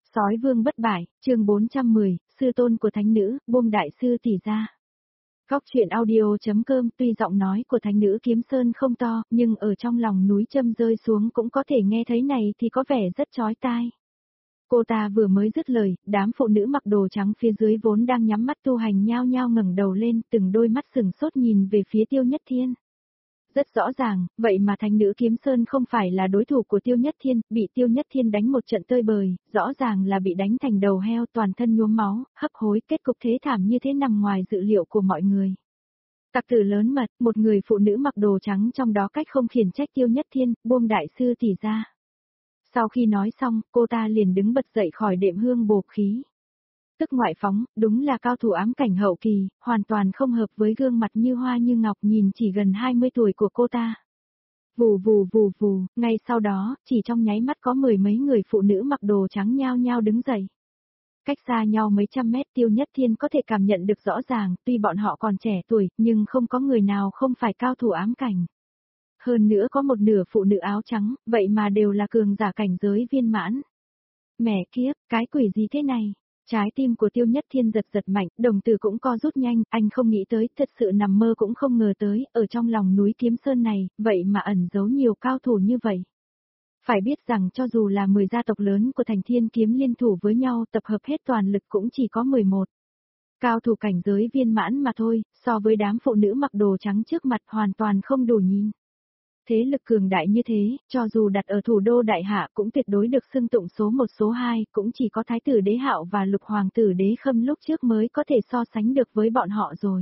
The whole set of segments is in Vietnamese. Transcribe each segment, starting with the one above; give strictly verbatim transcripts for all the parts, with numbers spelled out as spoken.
Sói vương bất bại, chương bốn trăm mười, sư tôn của thánh nữ, buông đại sư tỷ ra. Góc truyện audio.com tuy giọng nói của thánh nữ Kiếm Sơn không to, nhưng ở trong lòng núi châm rơi xuống cũng có thể nghe thấy này thì có vẻ rất chói tai. Cô ta vừa mới dứt lời, đám phụ nữ mặc đồ trắng phía dưới vốn đang nhắm mắt tu hành nhao nhao ngẩng đầu lên, từng đôi mắt sừng sốt nhìn về phía Tiêu Nhất Thiên. Rất rõ ràng, vậy mà thánh nữ Kiếm Sơn không phải là đối thủ của Tiêu Nhất Thiên, bị Tiêu Nhất Thiên đánh một trận tơi bời, rõ ràng là bị đánh thành đầu heo toàn thân nhuốm máu, hấp hối, kết cục thế thảm như thế nằm ngoài dự liệu của mọi người. Tặc tử lớn mật, một người phụ nữ mặc đồ trắng trong đó cách không khiển trách Tiêu Nhất Thiên, buông đại sư tỷ ra. Sau khi nói xong, cô ta liền đứng bật dậy khỏi đệm hương bổ khí. Tức ngoại phóng, đúng là cao thủ ám cảnh hậu kỳ, hoàn toàn không hợp với gương mặt như hoa như ngọc nhìn chỉ gần hai mươi tuổi của cô ta. Vù vù vù vù, ngay sau đó, chỉ trong nháy mắt có mười mấy người phụ nữ mặc đồ trắng nhao nhao đứng dậy. Cách xa nhau mấy trăm mét Tiêu Nhất Thiên có thể cảm nhận được rõ ràng, tuy bọn họ còn trẻ tuổi, nhưng không có người nào không phải cao thủ ám cảnh. Hơn nữa có một nửa phụ nữ áo trắng, vậy mà đều là cường giả cảnh giới viên mãn. Mẹ kiếp, cái quỷ gì thế này? Trái tim của Tiêu Nhất Thiên giật giật mạnh, đồng tử cũng co rút nhanh, anh không nghĩ tới, thật sự nằm mơ cũng không ngờ tới, ở trong lòng núi Kiếm Sơn này, vậy mà ẩn giấu nhiều cao thủ như vậy. Phải biết rằng cho dù là mười gia tộc lớn của Thành Thiên Kiếm liên thủ với nhau tập hợp hết toàn lực cũng chỉ có mười một. Cao thủ cảnh giới viên mãn mà thôi, so với đám phụ nữ mặc đồ trắng trước mặt hoàn toàn không đủ nhìn. Thế lực cường đại như thế, cho dù đặt ở thủ đô Đại Hạ cũng tuyệt đối được xưng tụng số một số hai, cũng chỉ có Thái tử Đế Hạo và Lục Hoàng tử Đế Khâm lúc trước mới có thể so sánh được với bọn họ rồi.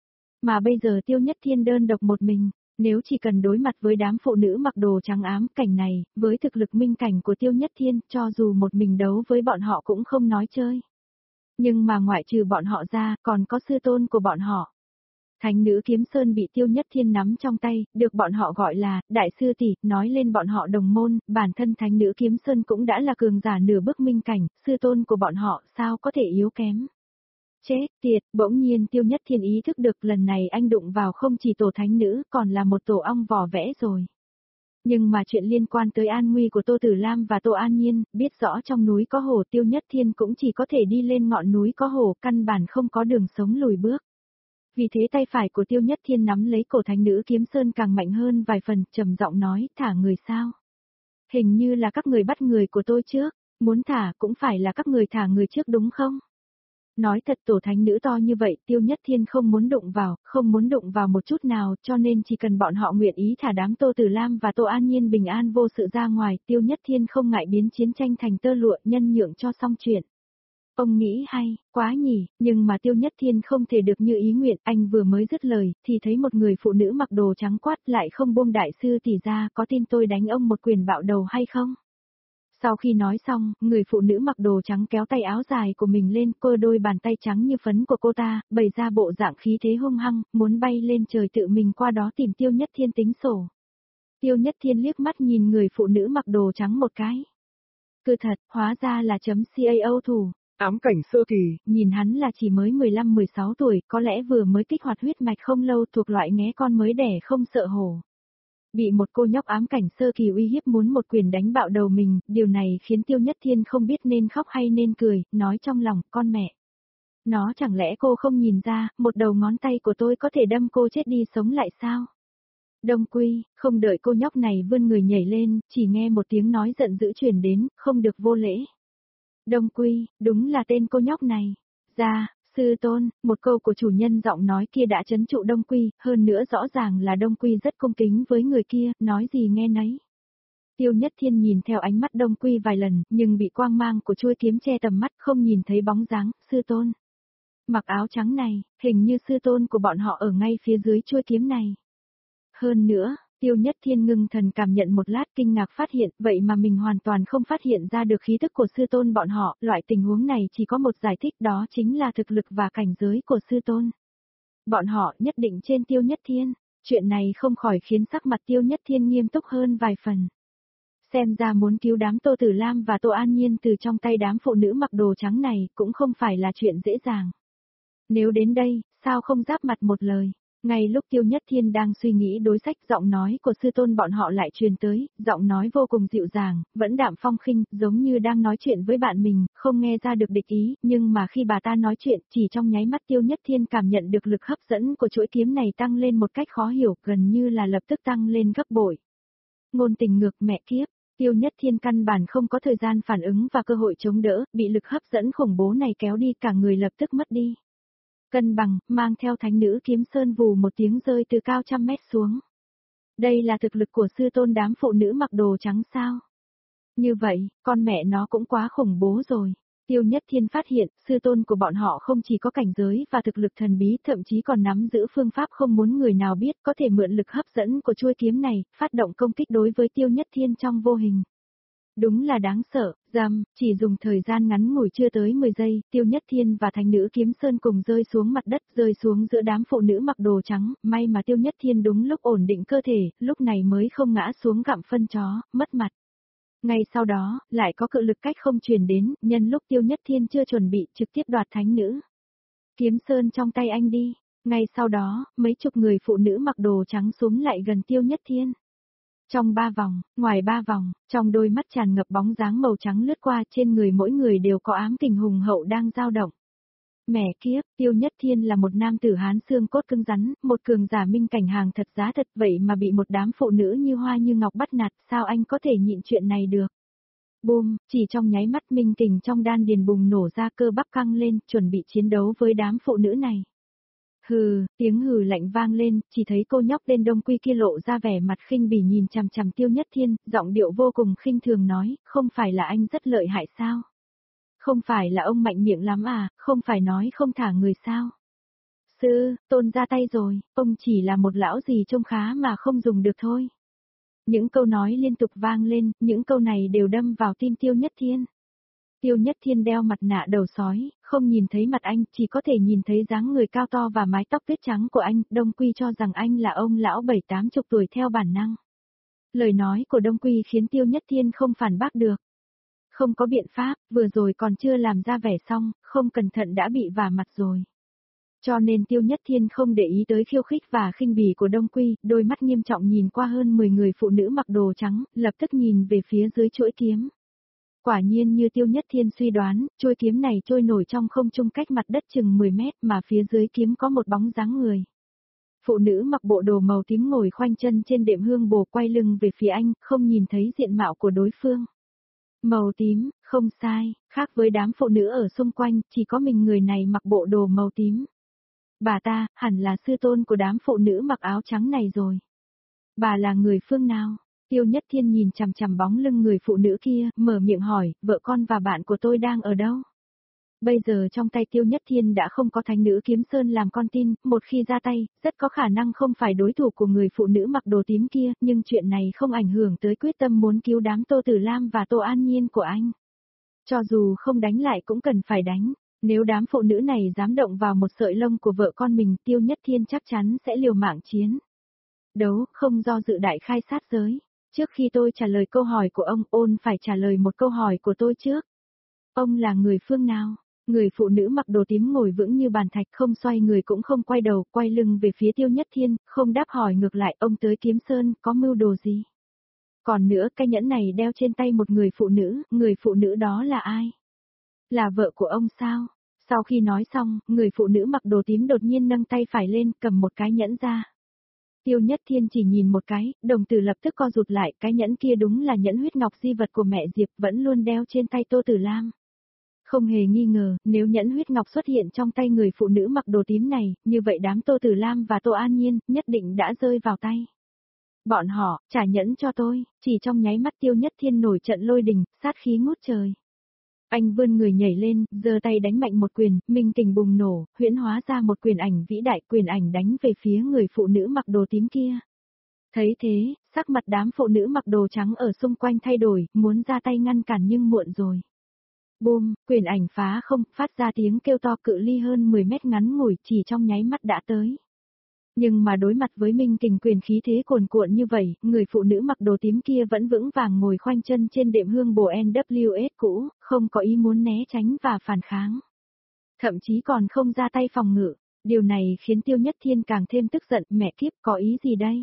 Mà bây giờ Tiêu Nhất Thiên đơn độc một mình, nếu chỉ cần đối mặt với đám phụ nữ mặc đồ trắng ám cảnh này, với thực lực minh cảnh của Tiêu Nhất Thiên, cho dù một mình đấu với bọn họ cũng không nói chơi. Nhưng mà ngoại trừ bọn họ ra, còn có sư tôn của bọn họ. Thánh nữ Kiếm Sơn bị Tiêu Nhất Thiên nắm trong tay, được bọn họ gọi là đại sư tỷ, nói lên bọn họ đồng môn, bản thân thánh nữ Kiếm Sơn cũng đã là cường giả nửa bước minh cảnh, sư tôn của bọn họ sao có thể yếu kém. Chết tiệt, bỗng nhiên Tiêu Nhất Thiên ý thức được lần này anh đụng vào không chỉ tổ thánh nữ, còn là một tổ ong vỏ vẽ rồi. Nhưng mà chuyện liên quan tới an nguy của Tô Tử Lam và Tô An Nhiên, biết rõ trong núi có hổ Tiêu Nhất Thiên cũng chỉ có thể đi lên ngọn núi có hổ, căn bản không có đường sống lùi bước. Vì thế tay phải của Tiêu Nhất Thiên nắm lấy cổ thánh nữ Kiếm Sơn càng mạnh hơn vài phần, trầm giọng nói, thả người sao? Hình như là các người bắt người của tôi trước, muốn thả cũng phải là các người thả người trước đúng không? Nói thật tổ thánh nữ to như vậy, Tiêu Nhất Thiên không muốn đụng vào, không muốn đụng vào một chút nào, cho nên chỉ cần bọn họ nguyện ý thả đám Tô Tử Lam và Tô An Nhiên bình an vô sự ra ngoài, Tiêu Nhất Thiên không ngại biến chiến tranh thành tơ lụa, nhân nhượng cho xong chuyện. Ông nghĩ hay, quá nhỉ, nhưng mà Tiêu Nhất Thiên không thể được như ý nguyện, anh vừa mới dứt lời, thì thấy một người phụ nữ mặc đồ trắng quát lại không buông đại sư tỷ ra, có tin tôi đánh ông một quyền bạo đầu hay không? Sau khi nói xong, người phụ nữ mặc đồ trắng kéo tay áo dài của mình lên, cơ đôi bàn tay trắng như phấn của cô ta, bày ra bộ dạng khí thế hung hăng, muốn bay lên trời tự mình qua đó tìm Tiêu Nhất Thiên tính sổ. Tiêu Nhất Thiên liếc mắt nhìn người phụ nữ mặc đồ trắng một cái. Cứ thật, hóa ra là chấm cao thủ. Ám cảnh sơ kỳ, nhìn hắn là chỉ mới mười lăm mười sáu tuổi, có lẽ vừa mới kích hoạt huyết mạch không lâu thuộc loại nghé con mới đẻ không sợ hổ. Bị một cô nhóc ám cảnh sơ kỳ uy hiếp muốn một quyền đánh bạo đầu mình, điều này khiến Tiêu Nhất Thiên không biết nên khóc hay nên cười, nói trong lòng, con mẹ. Nó chẳng lẽ cô không nhìn ra, một đầu ngón tay của tôi có thể đâm cô chết đi sống lại sao? Đông Quy, không đợi cô nhóc này vươn người nhảy lên, chỉ nghe một tiếng nói giận dữ truyền đến, không được vô lễ. Đông Quy, đúng là tên cô nhóc này. Ra, sư tôn, một câu của chủ nhân giọng nói kia đã trấn trụ Đông Quy, hơn nữa rõ ràng là Đông Quy rất cung kính với người kia, nói gì nghe nấy. Tiêu Nhất Thiên nhìn theo ánh mắt Đông Quy vài lần, nhưng bị quang mang của chuôi kiếm che tầm mắt không nhìn thấy bóng dáng, sư tôn. Mặc áo trắng này, hình như sư tôn của bọn họ ở ngay phía dưới chuôi kiếm này. Hơn nữa, Tiêu Nhất Thiên ngưng thần cảm nhận một lát kinh ngạc phát hiện, vậy mà mình hoàn toàn không phát hiện ra được khí tức của sư tôn bọn họ, loại tình huống này chỉ có một giải thích đó chính là thực lực và cảnh giới của sư tôn. Bọn họ nhất định trên Tiêu Nhất Thiên, chuyện này không khỏi khiến sắc mặt Tiêu Nhất Thiên nghiêm túc hơn vài phần. Xem ra muốn cứu đám Tô Tử Lam và Tô An Nhiên từ trong tay đám phụ nữ mặc đồ trắng này cũng không phải là chuyện dễ dàng. Nếu đến đây, sao không giáp mặt một lời? Ngay lúc Tiêu Nhất Thiên đang suy nghĩ đối sách, giọng nói của sư tôn bọn họ lại truyền tới, giọng nói vô cùng dịu dàng, vẫn đạm phong khinh, giống như đang nói chuyện với bạn mình, không nghe ra được địch ý, nhưng mà khi bà ta nói chuyện, chỉ trong nháy mắt Tiêu Nhất Thiên cảm nhận được lực hấp dẫn của chuỗi kiếm này tăng lên một cách khó hiểu, gần như là lập tức tăng lên gấp bội. Ngôn tình ngược, mẹ kiếp. Tiêu Nhất Thiên căn bản không có thời gian phản ứng và cơ hội chống đỡ, bị lực hấp dẫn khủng bố này kéo đi, cả người lập tức mất đi. Cân bằng, mang theo thánh nữ kiếm sơn vù một tiếng rơi từ cao trăm mét xuống. Đây là thực lực của sư tôn đám phụ nữ mặc đồ trắng sao? Như vậy, con mẹ nó cũng quá khủng bố rồi. Tiêu Nhất Thiên phát hiện, sư tôn của bọn họ không chỉ có cảnh giới và thực lực thần bí, thậm chí còn nắm giữ phương pháp không muốn người nào biết, có thể mượn lực hấp dẫn của chuôi kiếm này, phát động công kích đối với Tiêu Nhất Thiên trong vô hình. Đúng là đáng sợ, giam, chỉ dùng thời gian ngắn ngủi chưa tới mười giây, Tiêu Nhất Thiên và thánh nữ kiếm sơn cùng rơi xuống mặt đất, rơi xuống giữa đám phụ nữ mặc đồ trắng, may mà Tiêu Nhất Thiên đúng lúc ổn định cơ thể, lúc này mới không ngã xuống gặm phân chó, mất mặt. Ngay sau đó, lại có cự lực cách không truyền đến, nhân lúc Tiêu Nhất Thiên chưa chuẩn bị trực tiếp đoạt thánh nữ kiếm sơn trong tay anh đi. Ngay sau đó, mấy chục người phụ nữ mặc đồ trắng xuống lại gần Tiêu Nhất Thiên. Trong ba vòng, ngoài ba vòng, trong đôi mắt tràn ngập bóng dáng màu trắng lướt qua, trên người mỗi người đều có ám kình hùng hậu đang dao động. Mẹ kiếp, Tiêu Nhất Thiên là một nam tử hán xương cốt cứng rắn, một cường giả minh cảnh hàng thật giá thật, vậy mà bị một đám phụ nữ như hoa như ngọc bắt nạt, sao anh có thể nhịn chuyện này được? Boom, chỉ trong nháy mắt minh kình trong đan điền bùng nổ ra, cơ bắp căng lên, chuẩn bị chiến đấu với đám phụ nữ này. Hừ, tiếng hừ lạnh vang lên, chỉ thấy cô nhóc tên Đông Quy kia lộ ra vẻ mặt khinh bỉ nhìn chằm chằm Tiêu Nhất Thiên, giọng điệu vô cùng khinh thường nói, không phải là anh rất lợi hại sao? Không phải là ông mạnh miệng lắm à, không phải nói không thả người sao? Sư, tôn ra tay rồi, ông chỉ là một lão gì trông khá mà không dùng được thôi. Những câu nói liên tục vang lên, những câu này đều đâm vào tim Tiêu Nhất Thiên. Tiêu Nhất Thiên đeo mặt nạ đầu sói, không nhìn thấy mặt anh, chỉ có thể nhìn thấy dáng người cao to và mái tóc tuyết trắng của anh. Đông Quy cho rằng anh là ông lão bảy tám chục tuổi theo bản năng. Lời nói của Đông Quy khiến Tiêu Nhất Thiên không phản bác được. Không có biện pháp, vừa rồi còn chưa làm ra vẻ xong, không cẩn thận đã bị vả mặt rồi. Cho nên Tiêu Nhất Thiên không để ý tới khiêu khích và khinh bỉ của Đông Quy, đôi mắt nghiêm trọng nhìn qua hơn mười người phụ nữ mặc đồ trắng, lập tức nhìn về phía dưới chuỗi kiếm. Quả nhiên như Tiêu Nhất Thiên suy đoán, chuôi kiếm này trôi nổi trong không trung cách mặt đất chừng mười mét, mà phía dưới kiếm có một bóng dáng người. Phụ nữ mặc bộ đồ màu tím ngồi khoanh chân trên đệm hương bồ, quay lưng về phía anh, không nhìn thấy diện mạo của đối phương. Màu tím, không sai, khác với đám phụ nữ ở xung quanh, chỉ có mình người này mặc bộ đồ màu tím. Bà ta, hẳn là sư tôn của đám phụ nữ mặc áo trắng này rồi. Bà là người phương nào? Tiêu Nhất Thiên nhìn chằm chằm bóng lưng người phụ nữ kia, mở miệng hỏi, vợ con và bạn của tôi đang ở đâu? Bây giờ trong tay Tiêu Nhất Thiên đã không có thánh nữ kiếm sơn làm con tin, một khi ra tay, rất có khả năng không phải đối thủ của người phụ nữ mặc đồ tím kia, nhưng chuyện này không ảnh hưởng tới quyết tâm muốn cứu đám Tô Tử Lam và Tô An Nhiên của anh. Cho dù không đánh lại cũng cần phải đánh, nếu đám phụ nữ này dám động vào một sợi lông của vợ con mình, Tiêu Nhất Thiên chắc chắn sẽ liều mạng chiến. Đấu, không do dự đại khai sát giới. Trước khi tôi trả lời câu hỏi của ông, ôn phải trả lời một câu hỏi của tôi trước. Ông là người phương nào? Người phụ nữ mặc đồ tím ngồi vững như bàn thạch, không xoay người cũng không quay đầu, quay lưng về phía Tiêu Nhất Thiên, không đáp hỏi ngược lại, ông tới Kiếm Sơn, có mưu đồ gì? Còn nữa, cái nhẫn này đeo trên tay một người phụ nữ, người phụ nữ đó là ai? Là vợ của ông sao? Sau khi nói xong, người phụ nữ mặc đồ tím đột nhiên nâng tay phải lên, cầm một cái nhẫn ra. Tiêu Nhất Thiên chỉ nhìn một cái, đồng tử lập tức co rụt lại, cái nhẫn kia đúng là nhẫn huyết ngọc di vật của mẹ Diệp, vẫn luôn đeo trên tay Tô Tử Lam. Không hề nghi ngờ, nếu nhẫn huyết ngọc xuất hiện trong tay người phụ nữ mặc đồ tím này, như vậy đám Tô Tử Lam và Tô An Nhiên, nhất định đã rơi vào tay. Bọn họ, trả nhẫn cho tôi, chỉ trong nháy mắt Tiêu Nhất Thiên nổi trận lôi đình, sát khí ngút trời. Anh vươn người nhảy lên, giơ tay đánh mạnh một quyền, minh kình bùng nổ, huyễn hóa ra một quyền ảnh vĩ đại, quyền ảnh đánh về phía người phụ nữ mặc đồ tím kia. Thấy thế, sắc mặt đám phụ nữ mặc đồ trắng ở xung quanh thay đổi, muốn ra tay ngăn cản nhưng muộn rồi. Boom, quyền ảnh phá không, phát ra tiếng kêu to, cự ly hơn mười mét ngắn ngủi, chỉ trong nháy mắt đã tới. Nhưng mà đối mặt với minh kình quyền khí thế cuồn cuộn như vậy, người phụ nữ mặc đồ tím kia vẫn vững vàng ngồi khoanh chân trên đệm hương bồ en vê ét cũ, không có ý muốn né tránh và phản kháng. Thậm chí còn không ra tay phòng ngự. Điều này khiến Tiêu Nhất Thiên càng thêm tức giận, mẹ kiếp có ý gì đây?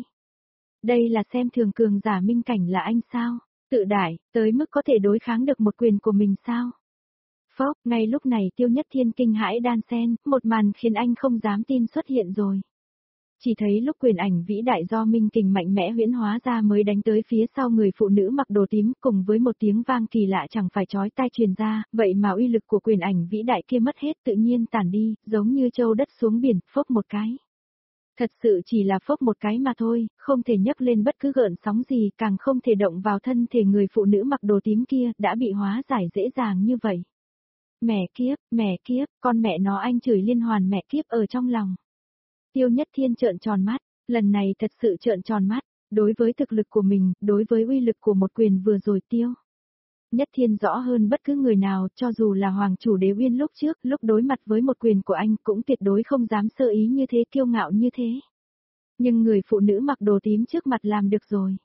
Đây là xem thường cường giả minh cảnh là anh sao? Tự đại, tới mức có thể đối kháng được một quyền của mình sao? Phốc, ngay lúc này Tiêu Nhất Thiên kinh hãi đan sen, một màn khiến anh không dám tin xuất hiện rồi. Chỉ thấy lúc quyền ảnh vĩ đại do minh kình mạnh mẽ huyễn hóa ra mới đánh tới phía sau người phụ nữ mặc đồ tím cùng với một tiếng vang kỳ lạ chẳng phải chói tai truyền ra, vậy mà uy lực của quyền ảnh vĩ đại kia mất hết tự nhiên tản đi, giống như châu đất xuống biển, phốc một cái. Thật sự chỉ là phốc một cái mà thôi, không thể nhấc lên bất cứ gợn sóng gì, càng không thể động vào thân thể người phụ nữ mặc đồ tím kia, đã bị hóa giải dễ dàng như vậy. Mẹ kiếp, mẹ kiếp, con mẹ nó, anh chửi liên hoàn mẹ kiếp ở trong lòng. Tiêu Nhất Thiên trợn tròn mắt, lần này thật sự trợn tròn mắt, đối với thực lực của mình, đối với uy lực của một quyền vừa rồi Tiêu Nhất Thiên rõ hơn bất cứ người nào, cho dù là Hoàng chủ Đế Uyên lúc trước, lúc đối mặt với một quyền của anh cũng tuyệt đối không dám sơ ý như thế, kiêu ngạo như thế. Nhưng người phụ nữ mặc đồ tím trước mặt làm được rồi.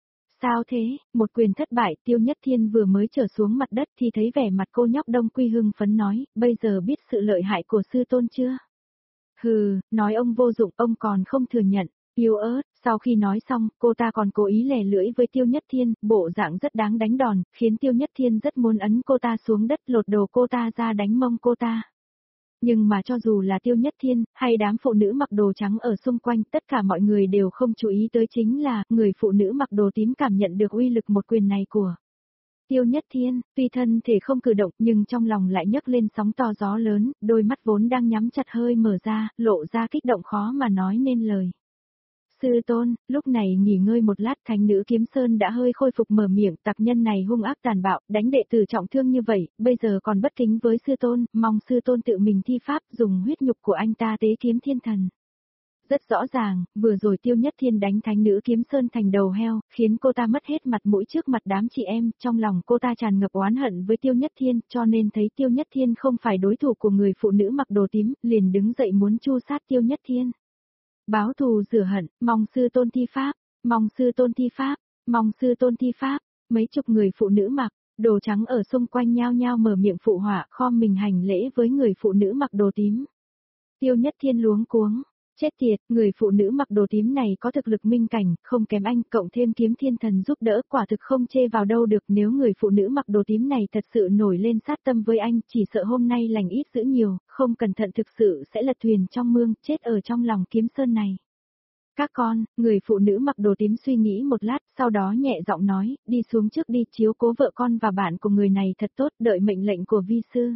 Sao thế, một quyền thất bại, Tiêu Nhất Thiên vừa mới trở xuống mặt đất thì thấy vẻ mặt cô nhóc Đông Quy hưng phấn nói, bây giờ biết sự lợi hại của sư tôn chưa? Hừ, nói ông vô dụng, ông còn không thừa nhận, yếu ớt, sau khi nói xong, cô ta còn cố ý lè lưỡi với Tiêu Nhất Thiên, bộ dạng rất đáng đánh đòn, khiến Tiêu Nhất Thiên rất muốn ấn cô ta xuống đất lột đồ cô ta ra đánh mông cô ta. Nhưng mà cho dù là Tiêu Nhất Thiên, hay đám phụ nữ mặc đồ trắng ở xung quanh, tất cả mọi người đều không chú ý tới chính là, người phụ nữ mặc đồ tím cảm nhận được uy lực một quyền này của Tiêu Nhất Thiên, tuy thân thể không cử động nhưng trong lòng lại nhấc lên sóng to gió lớn, đôi mắt vốn đang nhắm chặt hơi mở ra, lộ ra kích động khó mà nói nên lời. Sư tôn, lúc này nghỉ ngơi một lát, thánh nữ Kiếm Sơn đã hơi khôi phục mở miệng, tặc nhân này hung ác tàn bạo, đánh đệ tử trọng thương như vậy, bây giờ còn bất kính với sư tôn, mong sư tôn tự mình thi pháp, dùng huyết nhục của anh ta tế kiếm thiên thần. Rất rõ ràng, vừa rồi Tiêu Nhất Thiên đánh thánh nữ Kiếm Sơn thành đầu heo, khiến cô ta mất hết mặt mũi trước mặt đám chị em, trong lòng cô ta tràn ngập oán hận với Tiêu Nhất Thiên, cho nên thấy Tiêu Nhất Thiên không phải đối thủ của người phụ nữ mặc đồ tím, liền đứng dậy muốn chu sát Tiêu Nhất Thiên. Báo thù rửa hận, mong sư tôn thi pháp, mong sư tôn thi pháp, mong sư tôn thi pháp, mấy chục người phụ nữ mặc đồ trắng ở xung quanh nhao nhao mở miệng phụ họa, khom mình hành lễ với người phụ nữ mặc đồ tím. Tiêu Nhất Thiên luống cuống. Chết tiệt, người phụ nữ mặc đồ tím này có thực lực minh cảnh, không kém anh, cộng thêm kiếm thiên thần giúp đỡ, quả thực không chê vào đâu được. Nếu người phụ nữ mặc đồ tím này thật sự nổi lên sát tâm với anh, chỉ sợ hôm nay lành ít dữ nhiều, không cẩn thận thực sự sẽ lật thuyền trong mương, chết ở trong lòng Kiếm Sơn này. Các con, người phụ nữ mặc đồ tím suy nghĩ một lát, sau đó nhẹ giọng nói, đi xuống trước đi, chiếu cố vợ con và bạn của người này thật tốt, đợi mệnh lệnh của vi sư.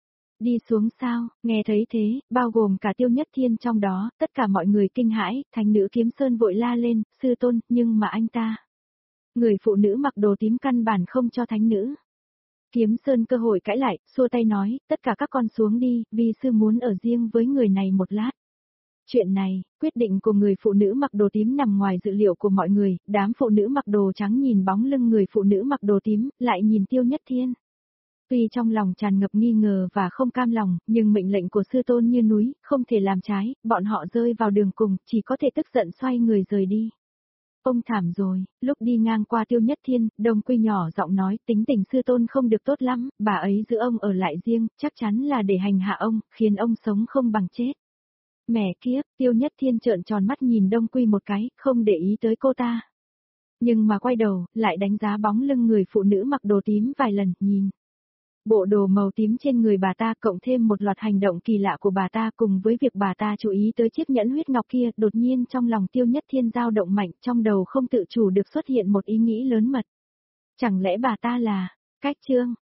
Đi xuống sao, nghe thấy thế, bao gồm cả Tiêu Nhất Thiên trong đó, tất cả mọi người kinh hãi, thánh nữ Kiếm Sơn vội la lên, sư tôn, nhưng mà anh ta. Người phụ nữ mặc đồ tím căn bản không cho thánh nữ Kiếm Sơn cơ hội cãi lại, xua tay nói, tất cả các con xuống đi, vì sư muốn ở riêng với người này một lát. Chuyện này, quyết định của người phụ nữ mặc đồ tím nằm ngoài dự liệu của mọi người, đám phụ nữ mặc đồ trắng nhìn bóng lưng người phụ nữ mặc đồ tím, lại nhìn Tiêu Nhất Thiên. Tuy trong lòng tràn ngập nghi ngờ và không cam lòng, nhưng mệnh lệnh của sư tôn như núi, không thể làm trái, bọn họ rơi vào đường cùng, chỉ có thể tức giận xoay người rời đi. Ông thảm rồi, lúc đi ngang qua Tiêu Nhất Thiên, Đông Quy nhỏ giọng nói, tính tình sư tôn không được tốt lắm, bà ấy giữ ông ở lại riêng, chắc chắn là để hành hạ ông, khiến ông sống không bằng chết. Mẹ kiếp, Tiêu Nhất Thiên trợn tròn mắt nhìn Đông Quy một cái, không để ý tới cô ta. Nhưng mà quay đầu, lại đánh giá bóng lưng người phụ nữ mặc đồ tím vài lần, nhìn. Bộ đồ màu tím trên người bà ta cộng thêm một loạt hành động kỳ lạ của bà ta cùng với việc bà ta chú ý tới chiếc nhẫn huyết ngọc kia, đột nhiên trong lòng Tiêu Nhất Thiên dao động mạnh, trong đầu không tự chủ được xuất hiện một ý nghĩ lớn mật. Chẳng lẽ bà ta là, cách chương,